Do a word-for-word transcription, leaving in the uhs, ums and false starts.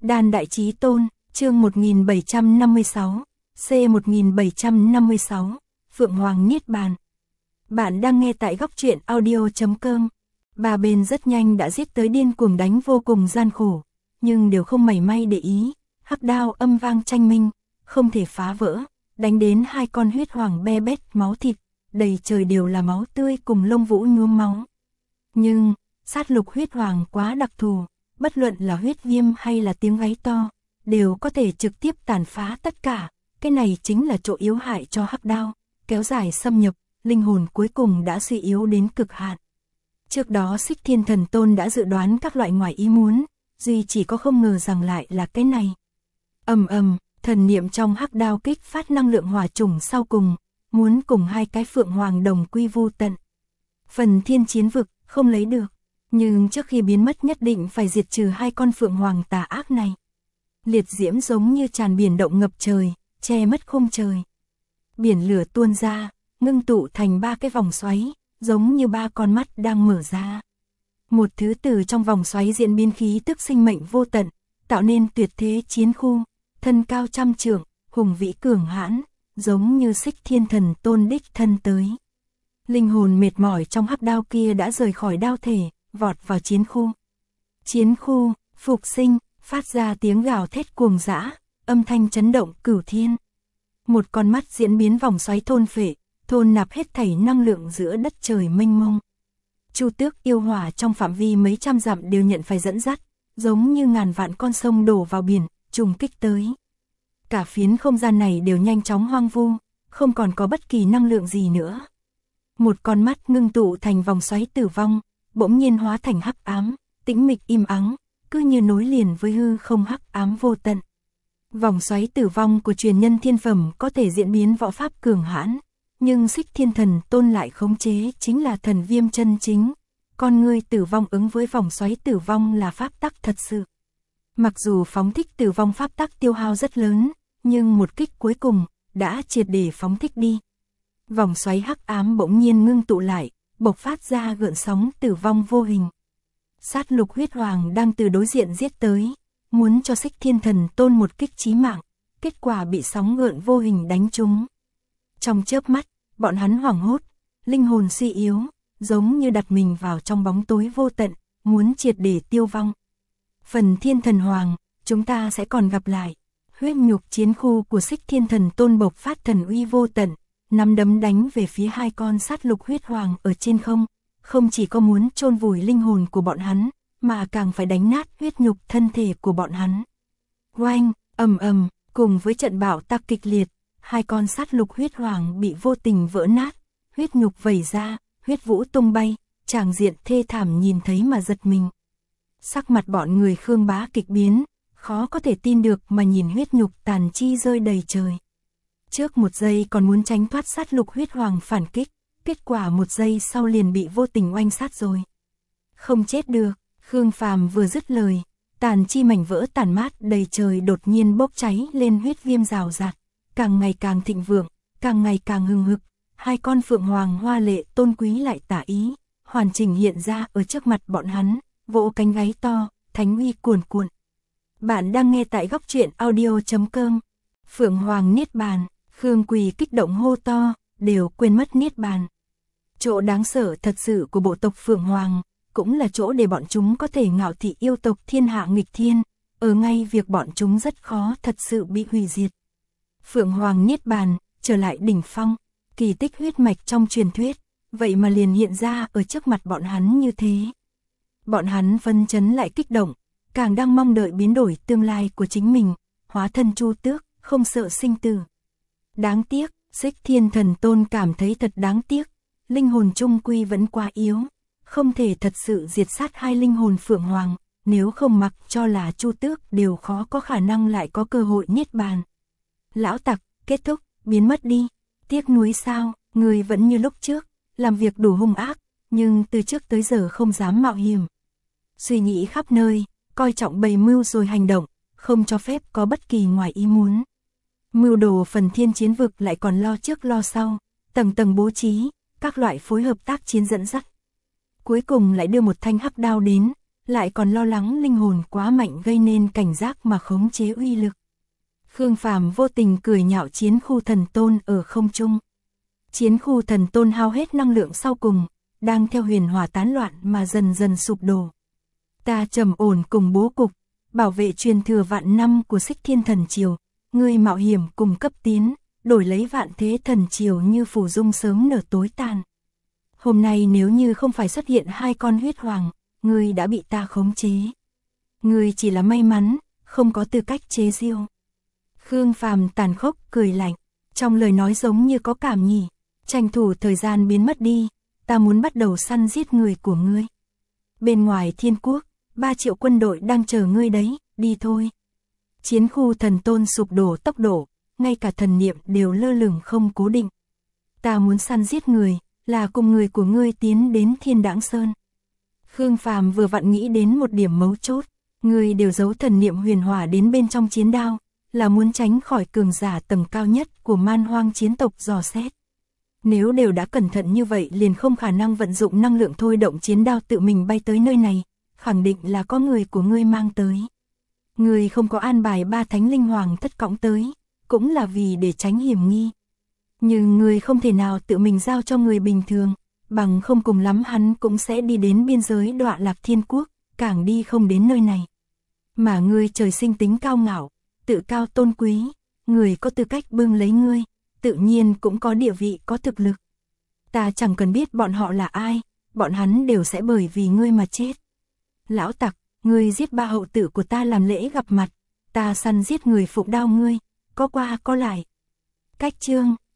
Đan Đại Chí Tôn, chương một nghìn bảy trăm năm mươi sáu, C một nghìn bảy trăm năm mươi sáu, Phượng Hoàng Niết Bàn. Bạn đang nghe tại góc truyện audio chấm com. Ba bên rất nhanh đã giết tới điên cuồng đánh vô cùng gian khổ, nhưng đều không mảy may để ý, hắc đao âm vang tranh minh, không thể phá vỡ, đánh đến hai con huyết hoàng be bét máu thịt, đầy trời đều là máu tươi cùng lông vũ nhuốm máu. Nhưng, sát lục huyết hoàng quá đặc thù, bất luận là huyết viêm hay là tiếng gáy to, đều có thể trực tiếp tàn phá tất cả, cái này chính là chỗ yếu hại cho hắc đao, kéo dài xâm nhập, linh hồn cuối cùng đã suy yếu đến cực hạn. Trước đó Xích Thiên Thần Tôn đã dự đoán các loại ngoài ý muốn, duy chỉ có không ngờ rằng lại là cái này. Ầm ầm, thần niệm trong hắc đao kích phát năng lượng hỏa chủng sau cùng, muốn cùng hai cái Phượng Hoàng đồng quy vu tận. Phần thiên chiến vực không lấy được, nhưng trước khi biến mất nhất định phải diệt trừ hai con Phượng Hoàng tà ác này. Liệt diễm giống như tràn biển động ngập trời, che mất khung trời. Biển lửa tuôn ra, ngưng tụ thành ba cái vòng xoáy, giống như ba con mắt đang mở ra. Một thứ từ trong vòng xoáy diễn biến khí tức sinh mệnh vô tận, tạo nên tuyệt thế chiến khu, thân cao trăm trượng, hùng vĩ cường hãn, giống như Xích Thiên Thần Tôn đích thân tới. Linh hồn mệt mỏi trong hắc đao kia đã rời khỏi đao thể, vọt vào chiến khu. Chiến khu, phục sinh, phát ra tiếng gào thét cuồng dã, âm thanh chấn động cửu thiên. Một con mắt diễn biến vòng xoáy thôn phệ, thôn nạp hết thảy năng lượng giữa đất trời mênh mông. Chu Tước yêu hỏa trong phạm vi mấy trăm dặm đều nhận phải dẫn dắt, giống như ngàn vạn con sông đổ vào biển, trùng kích tới. Cả phiến không gian này đều nhanh chóng hoang vu, không còn có bất kỳ năng lượng gì nữa. Một con mắt ngưng tụ thành vòng xoáy tử vong, bỗng nhiên hóa thành hắc ám, tĩnh mịch im ắng, cứ như nối liền với hư không hắc ám vô tận. Vòng xoáy tử vong của truyền nhân thiên phẩm có thể diễn biến võ pháp cường hãn, nhưng Xích Thiên Thần Tôn lại khống chế chính là thần viêm chân chính. Con ngươi tử vong ứng với vòng xoáy tử vong là pháp tắc thật sự. Mặc dù phóng thích tử vong pháp tắc tiêu hao rất lớn, nhưng một kích cuối cùng đã triệt để phóng thích đi. Vòng xoáy hắc ám bỗng nhiên ngưng tụ lại, bộc phát ra gợn sóng tử vong vô hình. Sát lục huyết hoàng đang từ đối diện giết tới, muốn cho Xích Thiên Thần Tôn một kích chí mạng, kết quả bị sóng gợn vô hình đánh trúng. Trong chớp mắt, bọn hắn hoảng hốt, linh hồn suy yếu, giống như đặt mình vào trong bóng tối vô tận, muốn triệt để tiêu vong. Phần Thiên Thần Hoàng, chúng ta sẽ còn gặp lại. Huyết nhục chiến khu của Xích Thiên Thần Tôn bộc phát thần uy vô tận, nắm đấm đánh về phía hai con sát lục huyết hoàng ở trên không, không chỉ có muốn chôn vùi linh hồn của bọn hắn, mà càng phải đánh nát huyết nhục thân thể của bọn hắn. Oanh, ầm ầm, cùng với trận bão tạc kịch liệt, hai con sát lục huyết hoàng bị vô tình vỡ nát, huyết nhục vẩy ra, huyết vũ tung bay, tràng diện thê thảm nhìn thấy mà giật mình. Sắc mặt bọn người Khương Bá kịch biến, khó có thể tin được mà nhìn huyết nhục tàn chi rơi đầy trời. Trước một giây còn muốn tránh thoát sát lục huyết hoàng phản kích, kết quả một giây sau liền bị vô tình oanh sát rồi. Không chết được, Khương Phàm vừa dứt lời, tàn chi mảnh vỡ tàn mát đầy trời đột nhiên bốc cháy lên huyết viêm rào rạt, càng ngày càng thịnh vượng, càng ngày càng hừng hực, hai con phượng hoàng hoa lệ tôn quý lại tả ý, hoàn chỉnh hiện ra ở trước mặt bọn hắn, vỗ cánh gáy to, thánh uy cuồn cuộn. Bạn đang nghe tại góc truyện audio chấm com. Phượng Hoàng Niết Bàn, Khương Quỳ kích động hô to, đều quên mất Niết Bàn. Chỗ đáng sợ thật sự của bộ tộc Phượng Hoàng, cũng là chỗ để bọn chúng có thể ngạo thị yêu tộc thiên hạ nghịch thiên, ở ngay việc bọn chúng rất khó thật sự bị hủy diệt. Phượng Hoàng Niết Bàn, trở lại đỉnh phong, kỳ tích huyết mạch trong truyền thuyết, vậy mà liền hiện ra ở trước mặt bọn hắn như thế. Bọn hắn phân chấn lại kích động, càng đang mong đợi biến đổi tương lai của chính mình, hóa thân Chu Tước, không sợ sinh tử. Đáng tiếc, Xích Thiên Thần Tôn cảm thấy thật đáng tiếc, linh hồn trung quy vẫn quá yếu, không thể thật sự diệt sát hai linh hồn Phượng Hoàng, nếu không mặc cho là Chu Tước đều khó có khả năng lại có cơ hội niết bàn. Lão tặc, kết thúc, biến mất đi, tiếc nuối sao, người vẫn như lúc trước, làm việc đủ hung ác, nhưng từ trước tới giờ không dám mạo hiểm. Suy nghĩ khắp nơi, coi trọng bày mưu rồi hành động, không cho phép có bất kỳ ngoài ý muốn. Mưu đồ phần thiên chiến vực lại còn lo trước lo sau, tầng tầng bố trí, các loại phối hợp tác chiến dẫn dắt. Cuối cùng lại đưa một thanh hắc đao đến, lại còn lo lắng linh hồn quá mạnh gây nên cảnh giác mà khống chế uy lực. Khương Phàm vô tình cười nhạo chiến khu thần tôn ở không trung. Chiến khu thần tôn hao hết năng lượng sau cùng, đang theo huyền hỏa tán loạn mà dần dần sụp đổ. Ta trầm ổn cùng bố cục, bảo vệ truyền thừa vạn năm của Xích Thiên Thần Triều, ngươi mạo hiểm cùng cấp tiến, đổi lấy vạn thế thần triều như phủ dung sớm nở tối tàn. Hôm nay nếu như không phải xuất hiện hai con huyết hoàng, ngươi đã bị ta khống chế. Ngươi chỉ là may mắn, không có tư cách chế giễu. Khương Phàm tàn khốc cười lạnh, trong lời nói giống như có cảm nhỉ, tranh thủ thời gian biến mất đi, ta muốn bắt đầu săn giết người của ngươi. Bên ngoài Thiên Quốc, ba triệu quân đội đang chờ ngươi đấy, đi thôi. Chiến khu thần tôn sụp đổ tốc độ, ngay cả thần niệm đều lơ lửng không cố định. Ta muốn săn giết người, là cùng người của ngươi tiến đến Thiên Đãng Sơn. Khương Phàm vừa vặn nghĩ đến một điểm mấu chốt, ngươi đều giấu thần niệm huyền hỏa đến bên trong chiến đao, là muốn tránh khỏi cường giả tầng cao nhất của man hoang chiến tộc dò xét. Nếu đều đã cẩn thận như vậy liền không khả năng vận dụng năng lượng thôi động chiến đao tự mình bay tới nơi này, khẳng định là có người của ngươi mang tới. Ngươi không có an bài ba thánh linh hoàng thất cõng tới, cũng là vì để tránh hiểm nghi. Nhưng ngươi không thể nào tự mình giao cho người bình thường, bằng không cùng lắm hắn cũng sẽ đi đến biên giới Đọa Lạc Thiên Quốc, càng đi không đến nơi này. Mà ngươi trời sinh tính cao ngạo, tự cao tôn quý, người có tư cách bưng lấy ngươi, tự nhiên cũng có địa vị có thực lực. Ta chẳng cần biết bọn họ là ai, bọn hắn đều sẽ bởi vì ngươi mà chết. Lão tặc, ngươi giết ba hậu tử của ta làm lễ gặp mặt, ta săn giết người phụng đao ngươi, có qua có lại. Cách chương